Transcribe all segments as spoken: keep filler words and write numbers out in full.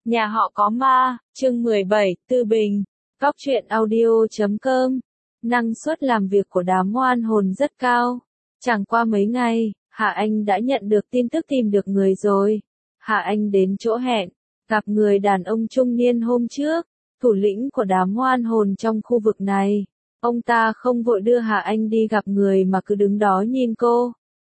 Nhà họ có ma, chương mười bảy, Tư Bình. Góc truyện audio chấm com. Năng suất làm việc của đám oan hồn rất cao. Chẳng qua mấy ngày, Hạ Anh đã nhận được tin tức tìm được người rồi. Hạ Anh đến chỗ hẹn, gặp người đàn ông trung niên hôm trước, thủ lĩnh của đám oan hồn trong khu vực này. Ông ta không vội đưa Hạ Anh đi gặp người mà cứ đứng đó nhìn cô.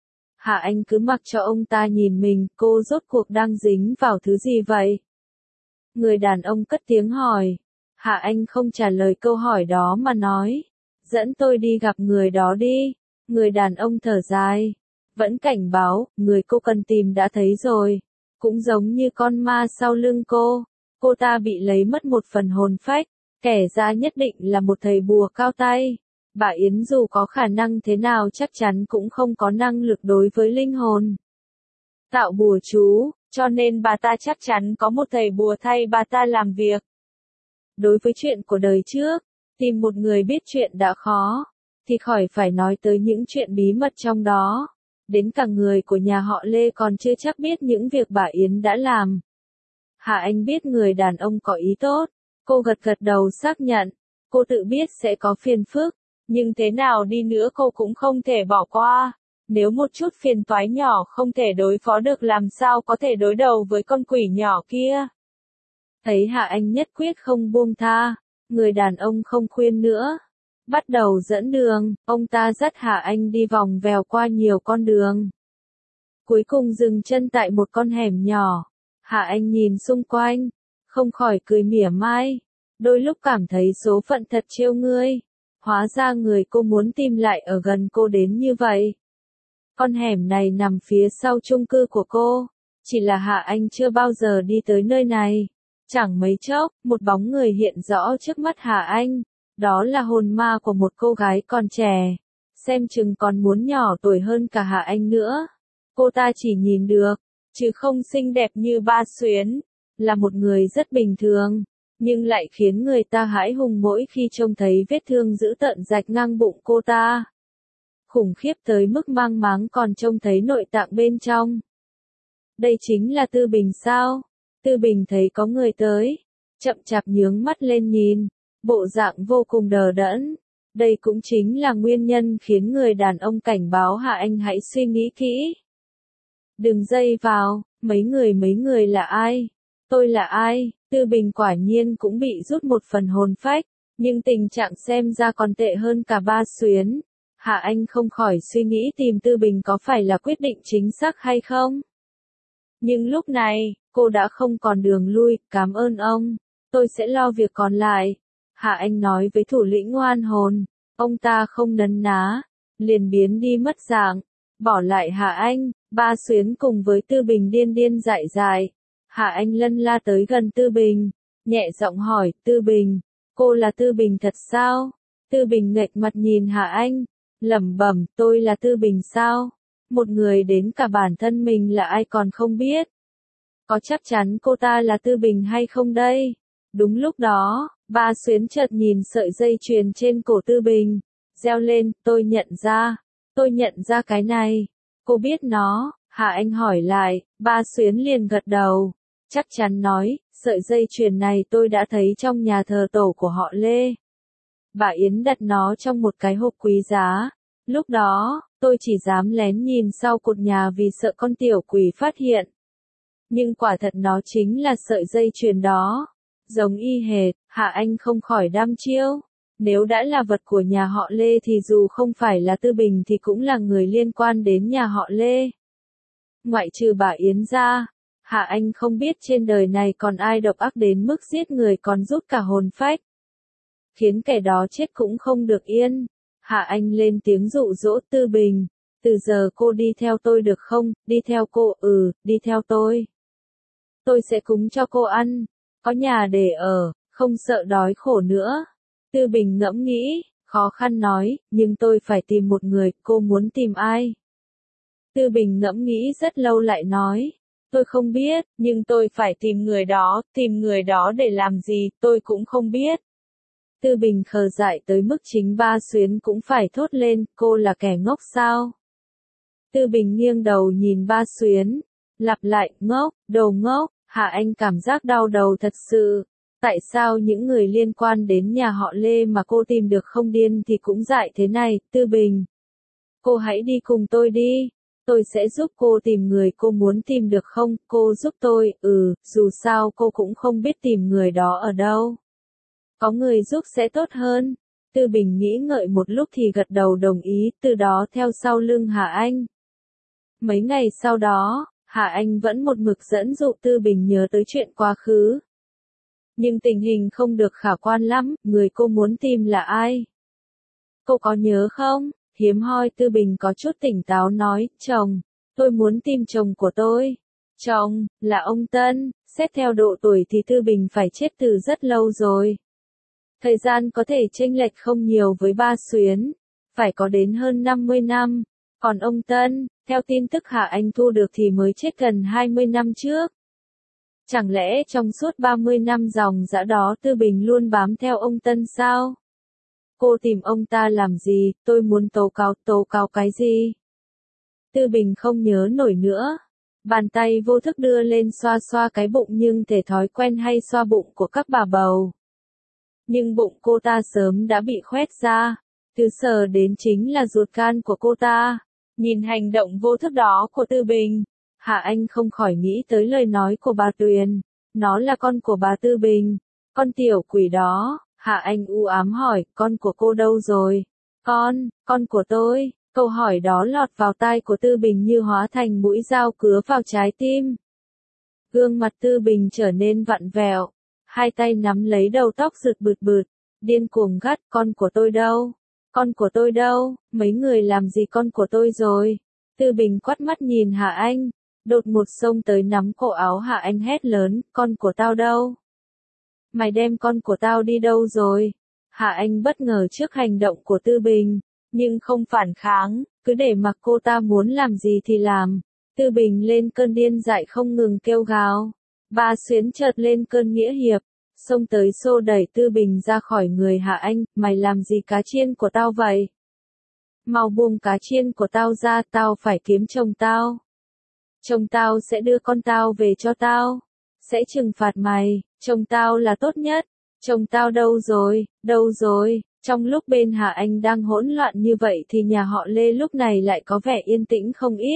Hạ Anh cứ mặc cho ông ta nhìn mình, cô rốt cuộc đang dính vào thứ gì vậy? Người đàn ông cất tiếng hỏi. Hạ Anh không trả lời câu hỏi đó mà nói. Dẫn tôi đi gặp người đó đi. Người đàn ông thở dài. Vẫn cảnh báo, người cô cần tìm đã thấy rồi. Cũng giống như con ma sau lưng cô. Cô ta bị lấy mất một phần hồn phách. Kẻ ra nhất định là một thầy bùa cao tay. Bà Yến dù có khả năng thế nào chắc chắn cũng không có năng lực đối với linh hồn tạo bùa chú, cho nên bà ta chắc chắn có một thầy bùa thay bà ta làm việc. Đối với chuyện của đời trước, tìm một người biết chuyện đã khó, thì khỏi phải nói tới những chuyện bí mật trong đó. Đến cả người của nhà họ Lê còn chưa chắc biết những việc bà Yến đã làm. Hạ Anh biết người đàn ông có ý tốt, cô gật gật đầu xác nhận, cô tự biết sẽ có phiền phức, nhưng thế nào đi nữa cô cũng không thể bỏ qua. Nếu một chút phiền toái nhỏ không thể đối phó được làm sao có thể đối đầu với con quỷ nhỏ kia. Thấy Hạ Anh nhất quyết không buông tha, người đàn ông không khuyên nữa. Bắt đầu dẫn đường, ông ta dắt Hạ Anh đi vòng vèo qua nhiều con đường. Cuối cùng dừng chân tại một con hẻm nhỏ. Hạ Anh nhìn xung quanh, không khỏi cười mỉa mai. Đôi lúc cảm thấy số phận thật trêu ngươi. Hóa ra người cô muốn tìm lại ở gần cô đến như vậy. Con hẻm này nằm phía sau chung cư của cô. Chỉ là Hạ Anh chưa bao giờ đi tới nơi này. Chẳng mấy chốc, một bóng người hiện rõ trước mắt Hạ Anh. Đó là hồn ma của một cô gái còn trẻ. Xem chừng còn muốn nhỏ tuổi hơn cả Hạ Anh nữa. Cô ta chỉ nhìn được, chứ không xinh đẹp như Ba Xuyến. Là một người rất bình thường, nhưng lại khiến người ta hãi hùng mỗi khi trông thấy vết thương dữ tợn rạch ngang bụng cô ta. Khủng khiếp tới mức mang máng còn trông thấy nội tạng bên trong. Đây chính là Tư Bình sao? Tư Bình thấy có người tới, chậm chạp nhướng mắt lên nhìn, bộ dạng vô cùng đờ đẫn. Đây cũng chính là nguyên nhân khiến người đàn ông cảnh báo Hạ Anh hãy suy nghĩ kỹ. Đừng dây vào, mấy người mấy người là ai? Tôi là ai? Tư Bình quả nhiên cũng bị rút một phần hồn phách, nhưng tình trạng xem ra còn tệ hơn cả Ba Xuyến. Hạ Anh không khỏi suy nghĩ tìm Tư Bình có phải là quyết định chính xác hay không. Nhưng lúc này, cô đã không còn đường lui, cảm ơn ông, tôi sẽ lo việc còn lại. Hạ Anh nói với thủ lĩnh oan hồn, ông ta không nấn ná, liền biến đi mất dạng, bỏ lại Hạ Anh, Ba Xuyến cùng với Tư Bình điên điên dại dại. Hạ Anh lân la tới gần Tư Bình, nhẹ giọng hỏi, Tư Bình, cô là Tư Bình thật sao? Tư Bình nghệch mặt nhìn Hạ Anh, lẩm bẩm, tôi là Tư Bình sao? Một người đến cả bản thân mình là ai còn không biết. Có chắc chắn cô ta là Tư Bình hay không đây? Đúng lúc đó, Ba Xuyến chợt nhìn sợi dây chuyền trên cổ Tư Bình, reo lên, tôi nhận ra, tôi nhận ra cái này. Cô biết nó? Hạ Anh hỏi lại, Ba Xuyến liền gật đầu, chắc chắn nói, sợi dây chuyền này tôi đã thấy trong nhà thờ tổ của họ Lê. Bà Yến đặt nó trong một cái hộp quý giá. Lúc đó, tôi chỉ dám lén nhìn sau cột nhà vì sợ con tiểu quỷ phát hiện. Nhưng quả thật nó chính là sợi dây chuyền đó. Giống y hệt, Hạ Anh không khỏi đăm chiêu. Nếu đã là vật của nhà họ Lê thì dù không phải là Tư Bình thì cũng là người liên quan đến nhà họ Lê. Ngoại trừ bà Yến ra, Hạ Anh không biết trên đời này còn ai độc ác đến mức giết người còn rút cả hồn phách. Khiến kẻ đó chết cũng không được yên. Hạ Anh lên tiếng dụ dỗ Tư Bình, từ giờ cô đi theo tôi được không? Đi theo cô? Ừ, đi theo tôi. Tôi sẽ cúng cho cô ăn, có nhà để ở, không sợ đói khổ nữa. Tư Bình ngẫm nghĩ, khó khăn nói, nhưng tôi phải tìm một người, cô muốn tìm ai? Tư Bình ngẫm nghĩ rất lâu lại nói, tôi không biết, nhưng tôi phải tìm người đó, tìm người đó để làm gì, tôi cũng không biết. Tư Bình khờ dại tới mức chính Ba Xuyến cũng phải thốt lên, cô là kẻ ngốc sao? Tư Bình nghiêng đầu nhìn Ba Xuyến, lặp lại, ngốc, đồ ngốc. Hạ Anh cảm giác đau đầu thật sự. Tại sao những người liên quan đến nhà họ Lê mà cô tìm được không điên thì cũng dại thế này, Tư Bình. Cô hãy đi cùng tôi đi. Tôi sẽ giúp cô tìm người cô muốn tìm được không, cô giúp tôi, ừ, dù sao cô cũng không biết tìm người đó ở đâu. Có người giúp sẽ tốt hơn. Tư Bình nghĩ ngợi một lúc thì gật đầu đồng ý, từ đó theo sau lưng Hà Anh. Mấy ngày sau đó, Hà Anh vẫn một mực dẫn dụ Tư Bình nhớ tới chuyện quá khứ. Nhưng tình hình không được khả quan lắm, người cô muốn tìm là ai? Cô có nhớ không? Hiếm hoi Tư Bình có chút tỉnh táo nói, chồng, tôi muốn tìm chồng của tôi. Chồng, là ông Tân, xét theo độ tuổi thì Tư Bình phải chết từ rất lâu rồi. Thời gian có thể chênh lệch không nhiều với ba Xuyến, phải có đến hơn năm mươi năm. Còn ông Tân, theo tin tức Hạ Anh thu được thì mới chết gần hai mươi năm trước. Chẳng lẽ trong suốt ba mươi năm dòng dã đó Tư Bình luôn bám theo ông Tân sao? Cô tìm ông ta làm gì, tôi muốn tố cáo, tố cáo cái gì? Tư Bình không nhớ nổi nữa. Bàn tay vô thức đưa lên xoa xoa cái bụng nhưng thể thói quen hay xoa bụng của các bà bầu. Nhưng bụng cô ta sớm đã bị khoét ra, từ sờ đến chính là ruột gan của cô ta. Nhìn hành động vô thức đó của Tư Bình, Hạ Anh không khỏi nghĩ tới lời nói của bà Tuyền. Nó là con của bà Tư Bình, con tiểu quỷ đó. Hạ Anh u ám hỏi, con của cô đâu rồi? Con, con của tôi. Câu hỏi đó lọt vào tai của Tư Bình như hóa thành mũi dao cứa vào trái tim. Gương mặt Tư Bình trở nên vặn vẹo, hai tay nắm lấy đầu tóc rực bượt bượt, điên cuồng gắt, con của tôi đâu? Con của tôi đâu? Mấy người làm gì con của tôi rồi? Tư Bình quắt mắt nhìn Hạ Anh, đột một xông tới nắm cổ áo Hạ Anh hét lớn, con của tao đâu? Mày đem con của tao đi đâu rồi? Hạ Anh bất ngờ trước hành động của Tư Bình, nhưng không phản kháng, cứ để mặc cô ta muốn làm gì thì làm. Tư Bình lên cơn điên dại không ngừng kêu gào. Ba Xuyến chợt lên cơn nghĩa hiệp, xông tới xô đẩy Tư Bình ra khỏi người Hạ Anh, mày làm gì cá chiên của tao vậy? Mau buông cá chiên của tao ra, tao phải kiếm chồng tao. Chồng tao sẽ đưa con tao về cho tao, sẽ trừng phạt mày, chồng tao là tốt nhất. Chồng tao đâu rồi, đâu rồi? Trong lúc bên Hạ Anh đang hỗn loạn như vậy thì nhà họ Lê lúc này lại có vẻ yên tĩnh không ít.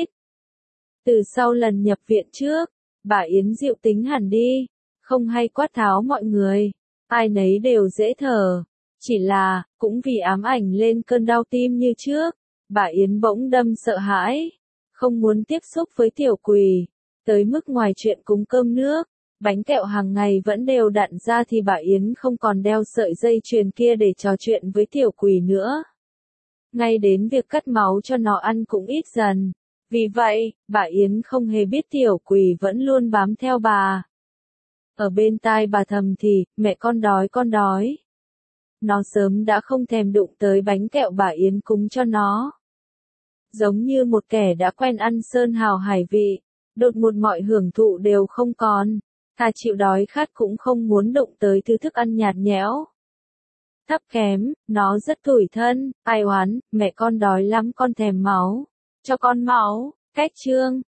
Từ sau lần nhập viện trước, bà Yến dịu tính hẳn đi, không hay quát tháo mọi người, ai nấy đều dễ thở. Chỉ là, cũng vì ám ảnh lên cơn đau tim như trước, bà Yến bỗng đâm sợ hãi, không muốn tiếp xúc với tiểu quỷ, tới mức ngoài chuyện cúng cơm nước, bánh kẹo hàng ngày vẫn đều đặn ra thì bà Yến không còn đeo sợi dây chuyền kia để trò chuyện với tiểu quỷ nữa. Ngay đến việc cắt máu cho nó ăn cũng ít dần. Vì vậy, bà Yến không hề biết tiểu quỷ vẫn luôn bám theo bà. Ở bên tai bà thầm thì, mẹ con đói con đói. Nó sớm đã không thèm đụng tới bánh kẹo bà Yến cúng cho nó. Giống như một kẻ đã quen ăn sơn hào hải vị, đột ngột mọi hưởng thụ đều không còn. Thà chịu đói khát cũng không muốn đụng tới thứ thức ăn nhạt nhẽo. Thấp kém, nó rất tủi thân, ai oán, mẹ con đói lắm con thèm máu. Cho con máu, cách chương.